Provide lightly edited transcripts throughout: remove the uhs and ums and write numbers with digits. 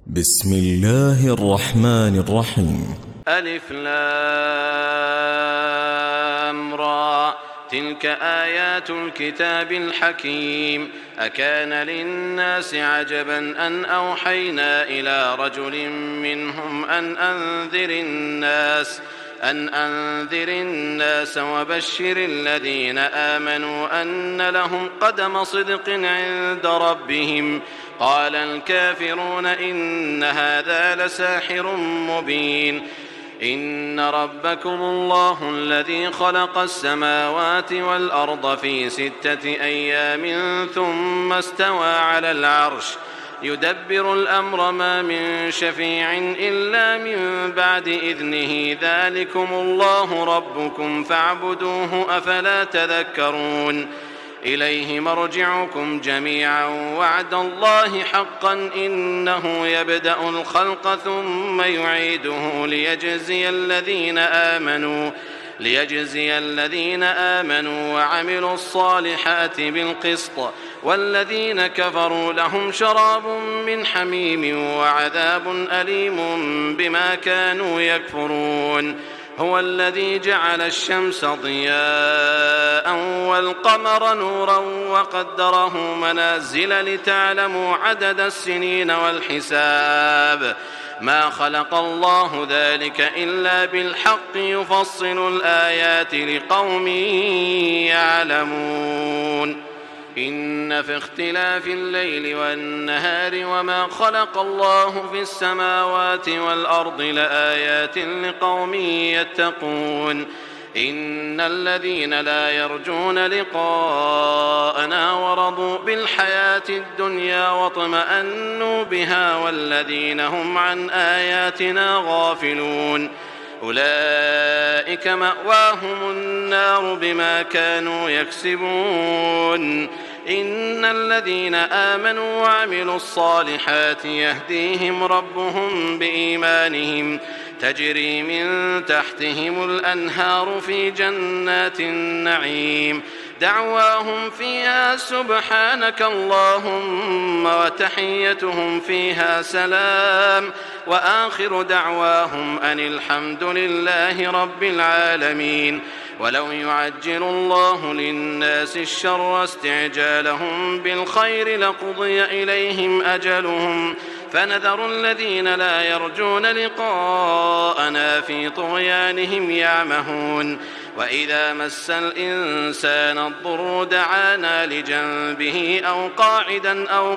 بسم الله الرحمن الرحيم. ألف لام را تلك آيات الكتاب الحكيم. أكان للناس عجبا أن أوحينا إلى رجل منهم أن أنذر الناس وبشر الذين آمنوا أن لهم قدم صدق عند ربهم. قال الكافرون إن هذا لساحر مبين. إن ربكم الله الذي خلق السماوات والأرض في 6 أيام ثم استوى على العرش يدبر الأمر ما من شفيع إلا من بعد إذنه ذلكم الله ربكم فاعبدوه أفلا تذكرون. إليه مرجعكم جميعا وعد الله حقا إنه يبدأ الخلق ثم يعيده ليجزي الذين آمنوا وعملوا الصالحات بالقسط والذين كفروا لهم شراب من حميم وعذاب أليم بما كانوا يكفرون. هو الذي جعل الشمس ضياء والقمر نورا وقدره منازل لتعلموا عدد السنين والحساب. ما خلق الله ذلك إلا بالحق يفصل الآيات لقوم يعلمون. إن في اختلاف الليل والنهار وما خلق الله في السماوات والأرض لآيات لقوم يتقون. إن الذين لا يرجون لقاءنا ورضوا بالحياة الدنيا واطمأنوا بها والذين هم عن آياتنا غافلون أولئك مأواهم النار بما كانوا يكسبون. إن الذين آمنوا وعملوا الصالحات يهديهم ربهم بإيمانهم تجري من تحتهم الأنهار في جنات النعيم دعواهم فيها سبحانك اللهم وتحيتهم فيها سلام وآخر دعواهم أن الحمد لله رب العالمين. ولو يعجل الله للناس الشر استعجالهم بالخير لقضي إليهم أجلهم فنذر الذين لا يرجون لقاءنا في طغيانهم يعمهون. وإذا مس الإنسان الضر دعانا لجنبه أو قاعدا أو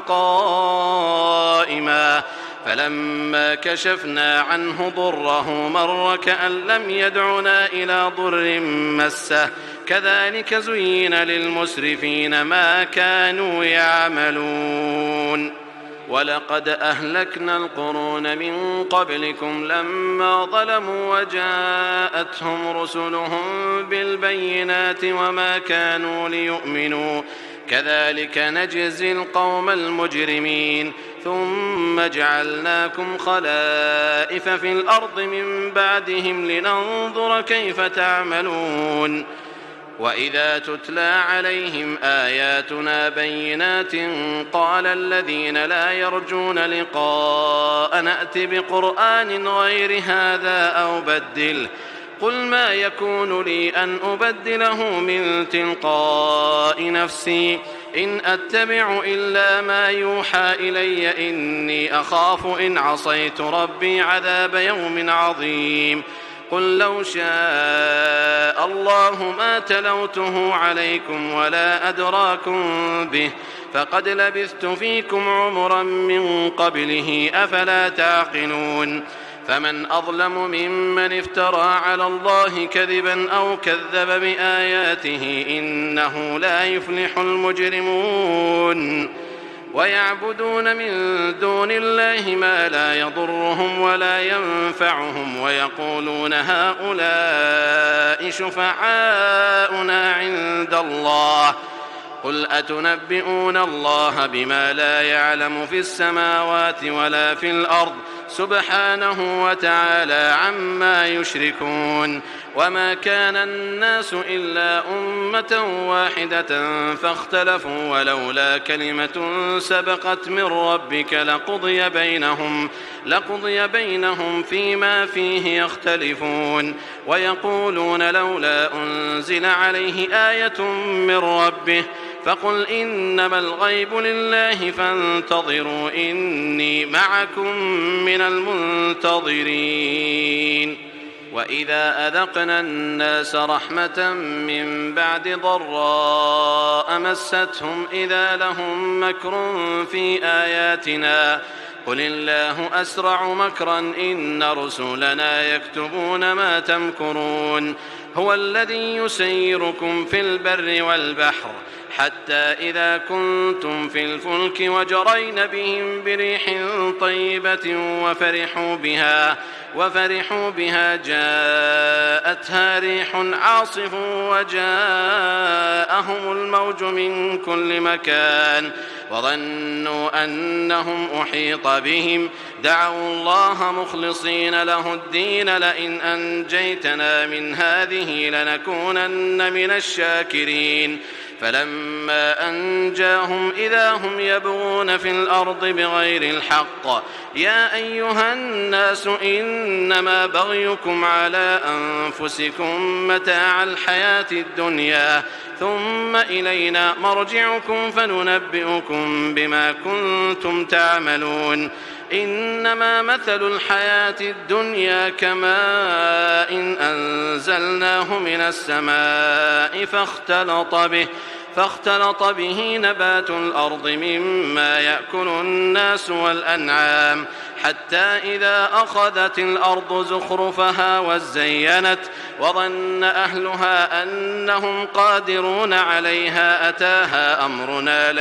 قائما فلما كشفنا عنه ضره مر كأن لم يدعنا إلى ضر مسه كذلك زين للمسرفين ما كانوا يعملون. ولقد أهلكنا القرون من قبلكم لما ظلموا وجاءتهم رسلهم بالبينات وما كانوا ليؤمنوا كذلك نجزي القوم المجرمين. ثم جعلناكم خلائف في الأرض من بعدهم لننظر كيف تعملون. وإذا تتلى عليهم آياتنا بينات قال الذين لا يرجون لقاء نأت بقرآن غير هذا أو بدله قل ما يكون لي أن أبدله من تلقاء نفسي إن أتبع إلا ما يوحى إلي إني أخاف إن عصيت ربي عذاب يوم عظيم. قل لو شاء الله ما تلوته عليكم ولا أدراكم به فقد لبثت فيكم عمرا من قبله أفلا تعقلون. فمن أظلم ممن افترى على الله كذبا أو كذب بآياته إنه لا يفلح المجرمون. ويعبدون من دون الله ما لا يضرهم ولا ينفعهم ويقولون هؤلاء شفعاؤنا عند الله قل أتنبئون الله بما لا يعلم في السماوات ولا في الأرض سبحانه وتعالى عما يشركون. وما كان الناس إلا أمة واحدة فاختلفوا ولولا كلمة سبقت من ربك لقضي بينهم فيما فيه يختلفون. ويقولون لولا أنزل عليه آية من ربه فقل إنما الغيب لله فانتظروا إني معكم من المنتظرين. وإذا أذقنا الناس رحمة من بعد ضراء مستهم إذا لهم مكر في آياتنا قل الله أسرع مكرا إن رسلنا يكتبون ما تمكرون. هو الذي يسيركم في البر والبحر حتى إذا كنتم في الفلك وجرين بهم بريح طيبة وفرحوا بها جاءتها ريح عاصف وجاءهم الموج من كل مكان وظنوا أنهم أحيط بهم دعوا الله مخلصين له الدين لئن أنجيتنا من هذه لنكونن من الشاكرين. فلما أنجاهم إذا هم يبغون في الأرض بغير الحق يا أيها الناس إنما بغيكم على أنفسكم متاع الحياة الدنيا ثم إلينا مرجعكم فننبئكم بما كنتم تعملون. إنما مثل الحياة الدنيا كماء أنزلناه من السماء فاختلط به نبات الأرض مما يأكل الناس والأنعام حتى إذا أخذت الأرض زخرفها وزينت وظن أهلها أنهم قادرون عليها أتاها أمرنا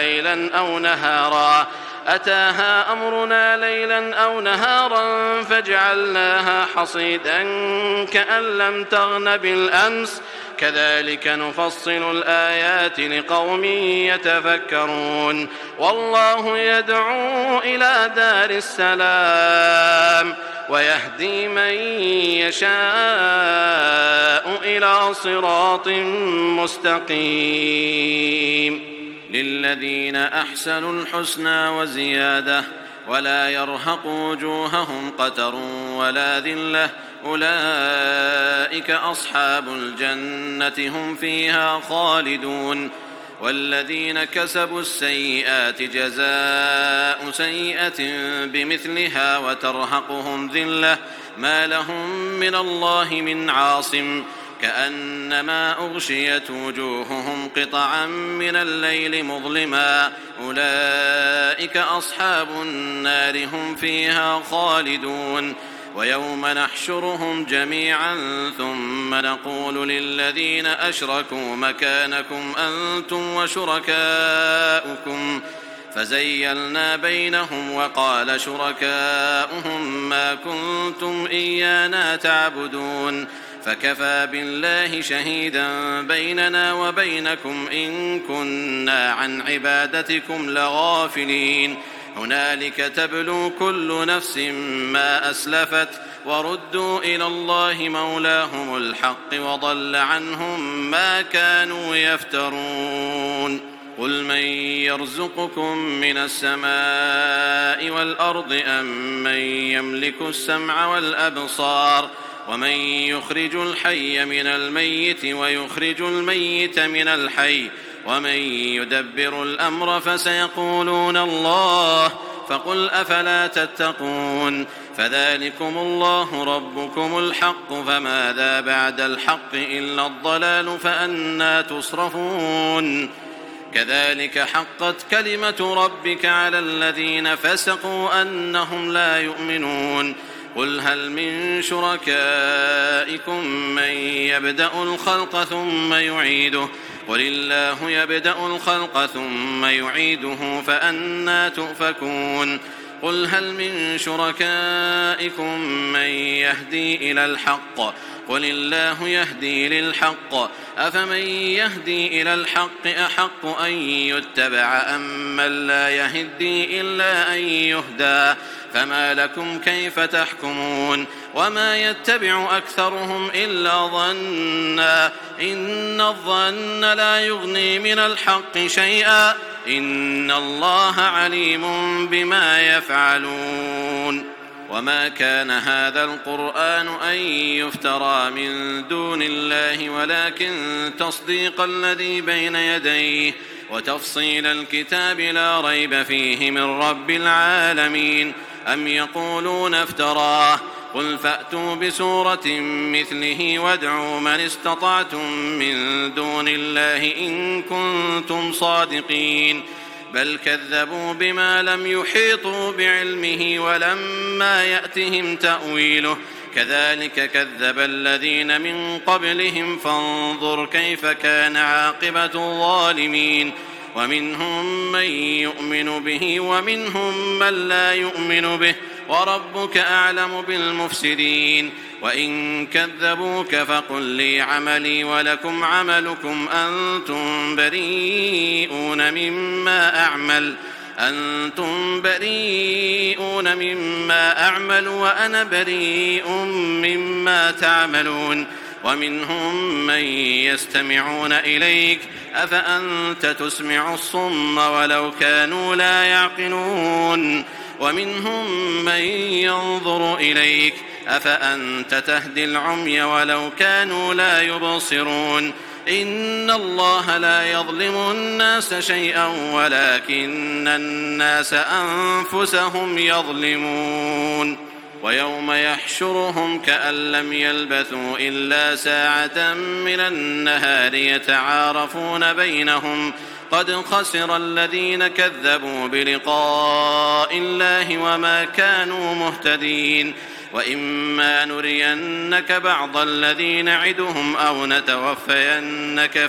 ليلا أو نهارا فجعلناها حصيدا كأن لم تغن بالأمس كذلك نفصل الآيات لقوم يتفكرون. والله يدعو إلى دار السلام ويهدي من يشاء إلى صراط مستقيم. للذين أحسنوا الحسنى وزيادة ولا يرهق وجوههم قتر ولا ذلة أولئك أصحاب الجنة هم فيها خالدون. والذين كسبوا السيئات جزاء سيئة بمثلها وترهقهم ذلة ما لهم من الله من عاصم كأنما أغشيت وجوههم قطعا من الليل مظلما أولئك أصحاب النار هم فيها خالدون. ويوم نحشرهم جميعا ثم نقول للذين أشركوا مكانكم أنتم وشركاؤكم فزيلنا بينهم وقال شركاؤهم ما كنتم إيانا تعبدون فكفى بالله شهيدا بيننا وبينكم إن كنا عن عبادتكم لغافلين. هنالك تبلو كل نفس ما أسلفت وردوا إلى الله مولاهم الحق وضل عنهم ما كانوا يفترون. قل من يرزقكم من السماء والأرض أم من يملك السمع والأبصار ومن يخرج الحي من الميت ويخرج الميت من الحي ومن يدبر الأمر فسيقولون الله فقل أفلا تتقون. فذلكم الله ربكم الحق فماذا بعد الحق إلا الضلال فأنى تصرفون. كذلك حقت كلمة ربك على الذين فسقوا أنهم لا يؤمنون. قل هل من شركائكم من يبدأ الخلق ثم يعيده قل الله يبدأ الخلق ثم يعيده فأنى تؤفكون. قل هل من شركائكم من يهدي إلى الحق قل الله يهدي للحق أفمن يهدي إلى الحق أحق أن يتبع أم من لا يهدي إلا أن يهدى فما لكم كيف تحكمون وما يتبع أكثرهم إلا ظنا إن الظن لا يغني من الحق شيئا إن الله عليم بما يفعلون وما كان هذا القرآن أن يفترى من دون الله ولكن تصديق الذي بين يديه وتفصيل الكتاب لا ريب فيه من رب العالمين أم يقولون افتراه قل فأتوا بسورة مثله وادعوا من استطعتم من دون الله إن كنتم صادقين بل كذبوا بما لم يحيطوا بعلمه ولما يأتهم تأويله كذلك كذب الذين من قبلهم فانظر كيف كان عاقبة الظالمين ومنهم من يؤمن به ومنهم من لا يؤمن به وربك أعلم بالمفسدين وإن كذبوك فقل لي عملي ولكم عملكم أنتم بريئون مما أعمل وأنا بريء مما تعملون ومنهم من يستمعون إليك أفأنت تسمع الصم ولو كانوا لا يعقلون ومنهم من ينظر إليك أفأنت تهدي العمي ولو كانوا لا يبصرون إن الله لا يظلم الناس شيئا ولكن الناس أنفسهم يظلمون ويوم يحشرهم كأن لم يلبثوا إلا ساعة من النهار يتعارفون بينهم قد خسر الذين كذبوا بلقاء الله وما كانوا مهتدين وإما نرينك بعض الذي نعدهم أو نتوفينك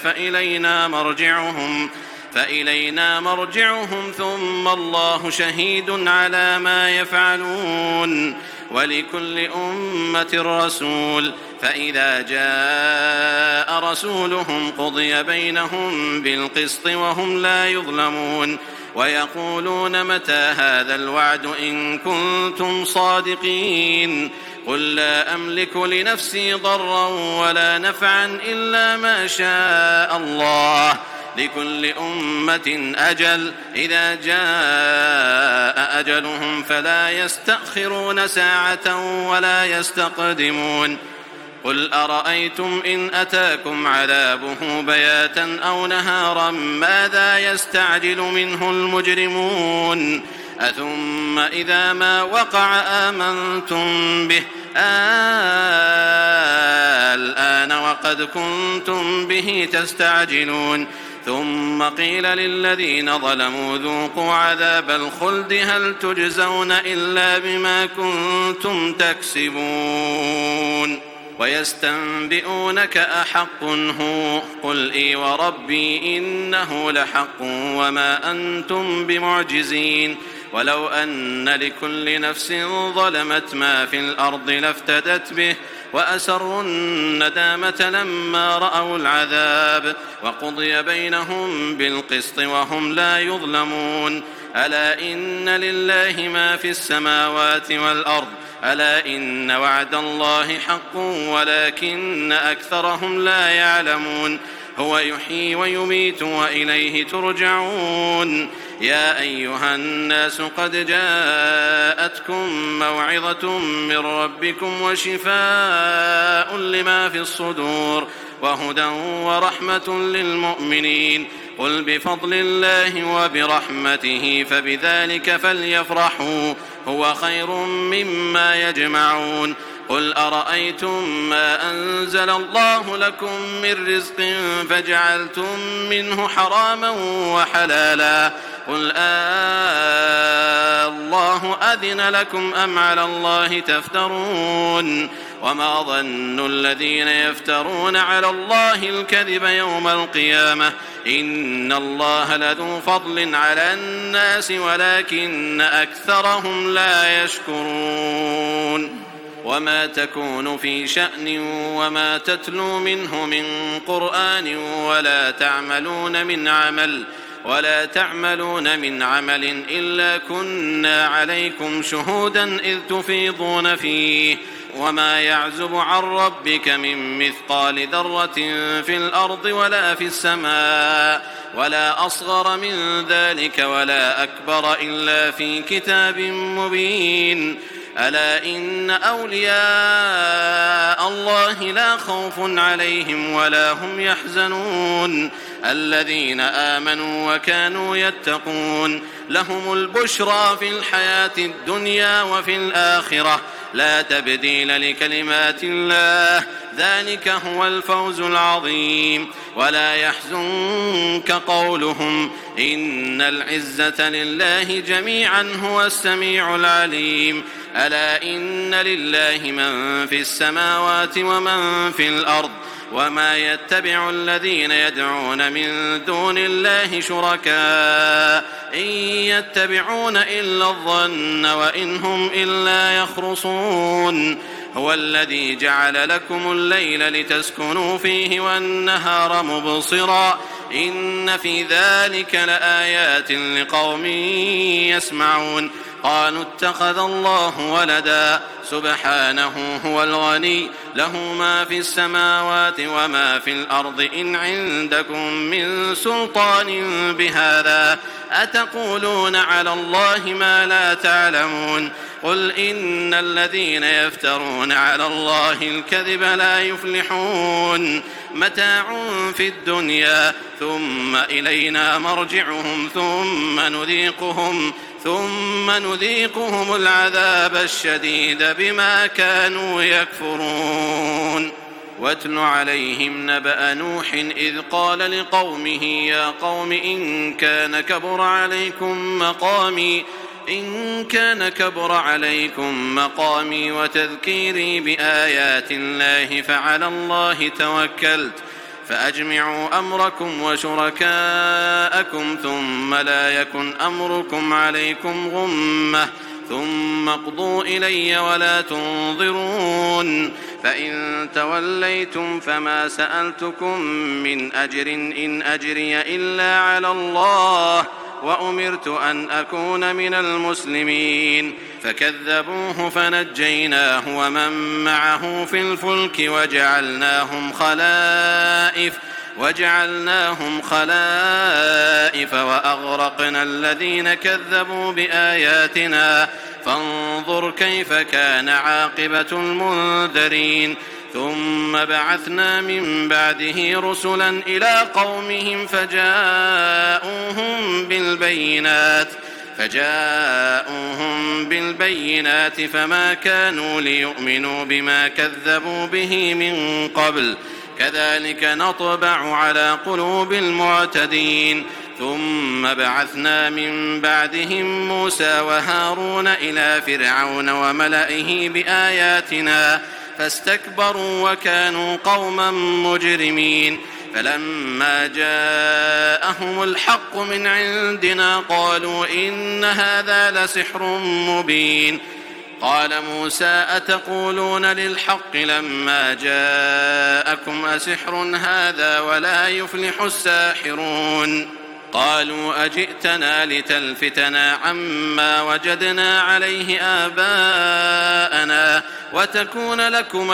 فإلينا مرجعهم ثم الله شهيد على ما يفعلون ولكل أمة رسول فإذا جاء رسولهم قضي بينهم بالقسط وهم لا يظلمون ويقولون متى هذا الوعد إن كنتم صادقين قل لا أملك لنفسي ضرا ولا نفعا إلا ما شاء الله لكل أمة أجل إذا جاء أجلهم فلا يستأخرون ساعة ولا يستقدمون قل أرأيتم إن أتاكم عذابه بياتا أو نهارا ماذا يستعجل منه المجرمون أثم إذا ما وقع آمنتم به الآن وقد كنتم به تستعجلون ثم قيل للذين ظلموا ذوقوا عذاب الخلد هل تجزون إلا بما كنتم تكسبون ويستنبئونك أحق هو قل إي وربي إنه لحق وما أنتم بمعجزين ولو أن لكل نفس ظلمت ما في الأرض لافتدت به وأسروا الندامة لما رأوا العذاب وقضي بينهم بالقسط وهم لا يظلمون ألا إن لله ما في السماوات والأرض ألا إن وعد الله حق ولكن أكثرهم لا يعلمون هو يحيي ويميت وإليه ترجعون يا أيها الناس قد جاءتكم موعظة من ربكم وشفاء لما في الصدور وهدى ورحمة للمؤمنين قل بفضل الله وبرحمته فبذلك فليفرحوا هو خير مما يجمعون قل أرأيتم ما أنزل الله لكم من رزق فجعلتم منه حراما وحلالا قل الله أذن لكم أم على الله تفترون وما ظن الذين يفترون على الله الكذب يوم القيامة إن الله لذو فضل على الناس ولكن أكثرهم لا يشكرون وما تكون في شأن وما تتلو منه من قرآن ولا تعملون من عمل إلا كنا عليكم شهودا إذ تفيضون فيه وما يعزب عن ربك من مثقال ذرة في الأرض ولا في السماء ولا أصغر من ذلك ولا أكبر إلا في كتاب مبين ألا إن أولياء الله لا خوف عليهم ولا هم يحزنون الذين آمنوا وكانوا يتقون لهم البشرى في الحياة الدنيا وفي الآخرة لا تبديل لكلمات الله ذلك هو الفوز العظيم ولا يحزنك قولهم إن العزة لله جميعا هو السميع العليم ألا إن لله من في السماوات ومن في الأرض وما يتبع الذين يدعون من دون الله شركاء إن يتبعون إلا الظن وإن هم إلا يخرصون هو الذي جعل لكم الليل لتسكنوا فيه والنهار مبصرا إن في ذلك لآيات لقوم يسمعون قالوا اتخذ الله ولدا سبحانه هو الغني له ما في السماوات وما في الأرض إن عندكم من سلطان بهذا أتقولون على الله ما لا تعلمون قل إن الذين يفترون على الله الكذب لا يفلحون متاع في الدنيا ثم إلينا مرجعهم ثم نذيقهم العذاب الشديد بما كانوا يكفرون واتل عليهم نبأ نوح إذ قال لقومه يا قوم إن كان كبر عليكم مقامي وتذكيري بآيات الله فعلى الله توكلت فأجمعوا أمركم وشركاءكم ثم لا يكن أمركم عليكم غمة ثم اقضوا إلي ولا تنظرون فإن توليتم فما سألتكم من أجر إن أجري إلا على الله وأمرت أن أكون من المسلمين فكذبوه فنجيناه ومن معه في الفلك وجعلناهم خلائف وأغرقنا الذين كذبوا بآياتنا فانظر كيف كان عاقبة المنذرين ثم بعثنا من بعده رسلا إلى قومهم فجاءوهم بالبينات فما كانوا ليؤمنوا بما كذبوا به من قبل كذلك نطبع على قلوب المعتدين ثم بعثنا من بعدهم موسى وهارون إلى فرعون وملئه بآياتنا فاستكبروا وكانوا قوما مجرمين فلما جاءهم الحق من عندنا قالوا إن هذا لسحر مبين قال موسى أتقولون للحق لما جاءكم أسحر هذا ولا يفلح الساحرون قالوا أجئتنا لتلفتنا عما وجدنا عليه آباءنا وتكون لكما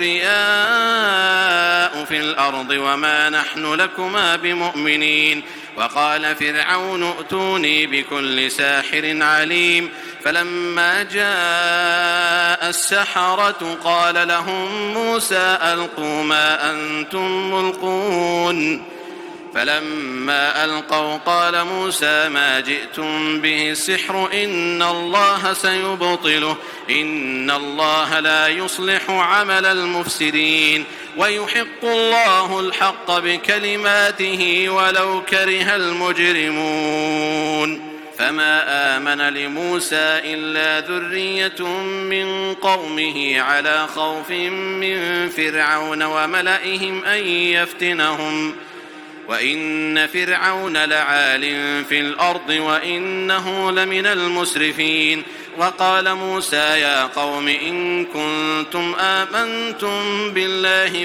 الكبرياء في الأرض وما نحن لكما بمؤمنين وقال فرعون ائتوني بكل ساحر عليم فلما جاء السحرة قال لهم موسى ألقوا ما أنتم ملقون فلما ألقوا قال موسى ما جئتم به السحر إن الله سيبطله إن الله لا يصلح عمل المفسدين ويحق الله الحق بكلماته ولو كره المجرمون فما آمن لموسى إلا ذرية من قومه على خوف من فرعون وملئهم أن يفتنهم وإن فرعون لعال في الأرض وإنه لمن المسرفين وقال موسى يا قوم إن كنتم آمنتم بالله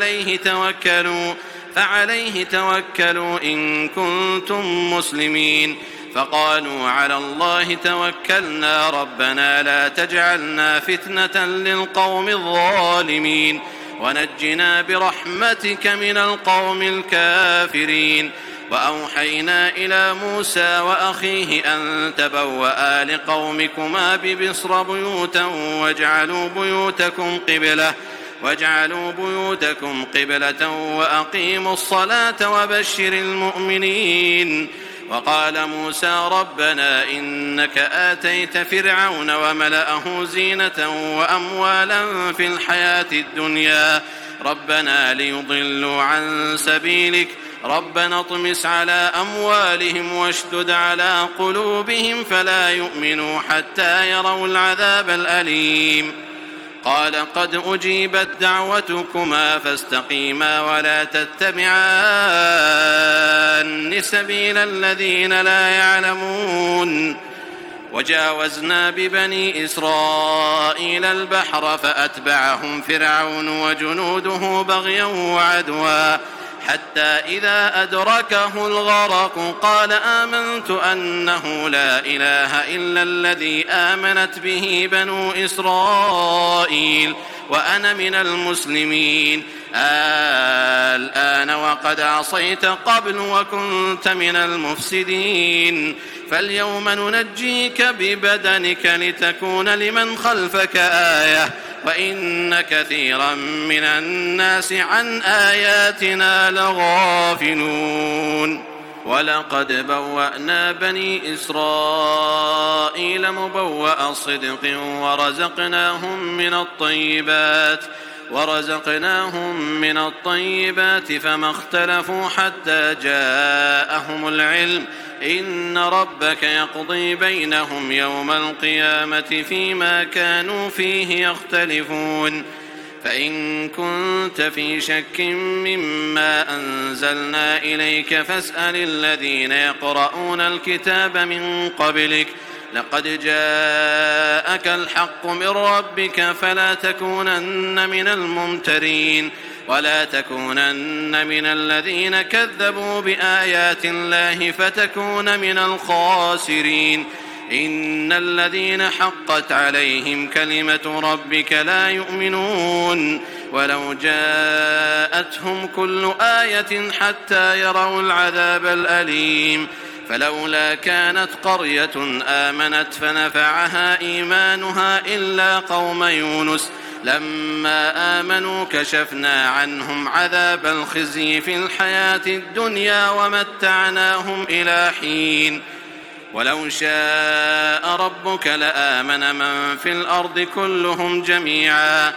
فعليه توكلوا إن كنتم مسلمين فقالوا على الله توكلنا ربنا لا تجعلنا فتنة للقوم الظالمين ونجنا برحمتك من القوم الكافرين وأوحينا إلى موسى وأخيه أن تبوأ لقومكما بمصر بيوتا واجعلوا بيوتكم قبلة وأقيموا الصلاة وبشر المؤمنين وقال موسى ربنا إنك آتيت فرعون وملأه زينة وأموالا في الحياة الدنيا ربنا ليضلوا عن سبيلك ربنا اطمس على أموالهم واشدد على قلوبهم فلا يؤمنوا حتى يروا العذاب الأليم قال قد أجيبت دعوتكما فاستقيما ولا تتبعان سبيل الذين لا يعلمون وجاوزنا ببني إسرائيل البحر فأتبعهم فرعون وجنوده بغيا وعدوا حتى إذا أدركه الغرق قال آمنت أنه لا إله إلا الذي آمنت به بنو إسرائيل وأنا من المسلمين الآن وقد عصيت قبل وكنت من المفسدين فاليوم ننجيك ببدنك لتكون لمن خلفك آية وإن كثيرا من الناس عن آياتنا لغافلون ولقد بوأنا بني إسرائيل مبوأ صدق ورزقناهم من الطيبات فما اختلفوا حتى جاءهم العلم إن ربك يقضي بينهم يوم القيامة فيما كانوا فيه يختلفون فإن كنت في شك مما أنزلنا إليك فاسأل الذين يقرؤون الكتاب من قبلك لقد جاءك الحق من ربك فلا تكونن من الممترين ولا تكونن من الذين كذبوا بآيات الله فتكون من الخاسرين إن الذين حقت عليهم كلمة ربك لا يؤمنون ولو جاءتهم كل آية حتى يروا العذاب الأليم فلولا كانت قرية آمنت فنفعها إيمانها إلا قوم يونس لما آمنوا كشفنا عنهم عذاب الخزي في الحياة الدنيا ومتعناهم إلى حين ولو شاء ربك لآمن من في الأرض كلهم جميعا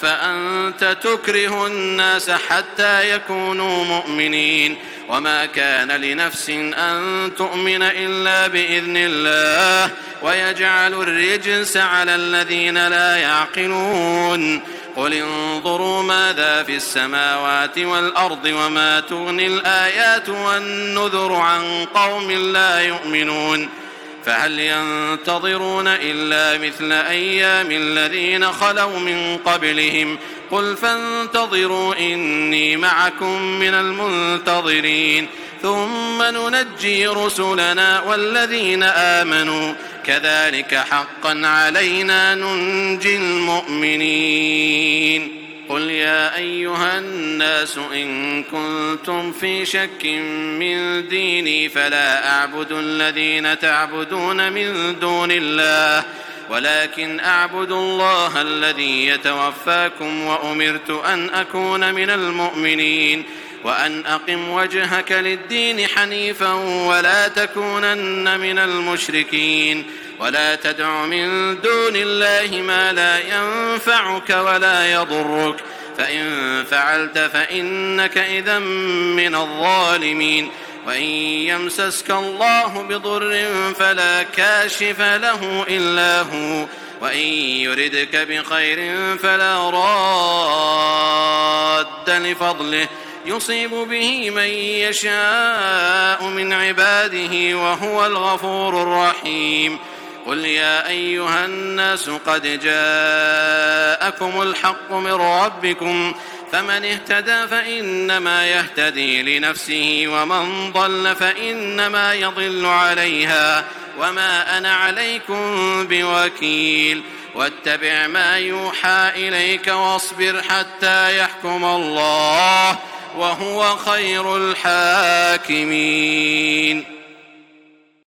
أفأنت تكره الناس حتى يكونوا مؤمنين وما كان لنفس أن تؤمن إلا بإذن الله ويجعل الرجس على الذين لا يعقلون قل انظروا ماذا في السماوات والأرض وما تغني الآيات والنذر عن قوم لا يؤمنون فهل ينتظرون إلا مثل أيام الذين خلوا من قبلهم قل فانتظروا إني معكم من المنتظرين ثم ننجي رسلنا والذين آمنوا كذلك حقا علينا ننجي المؤمنين قل يا أيها الناس إن كنتم في شك من ديني فلا أعبد الذين تعبدون من دون الله ولكن أعبد الله الذي يتوفاكم وأمرت أن أكون من المؤمنين وأن أقم وجهك للدين حنيفا ولا تكونن من المشركين ولا تدع من دون الله ما لا ينفعك ولا يضرك فإن فعلت فإنك إذا من الظالمين وإن يمسسك الله بضر فلا كاشف له إلا هو وإن يردك بخير فلا راد لفضله يصيب به من يشاء من عباده وهو الغفور الرحيم قل يا أيها الناس قد جاءكم الحق من ربكم فمن اهتدى فإنما يهتدي لنفسه ومن ضل فإنما يضل عليها وما أنا عليكم بوكيل واتبع ما يوحى إليك واصبر حتى يحكم الله وهو خير الحاكمين.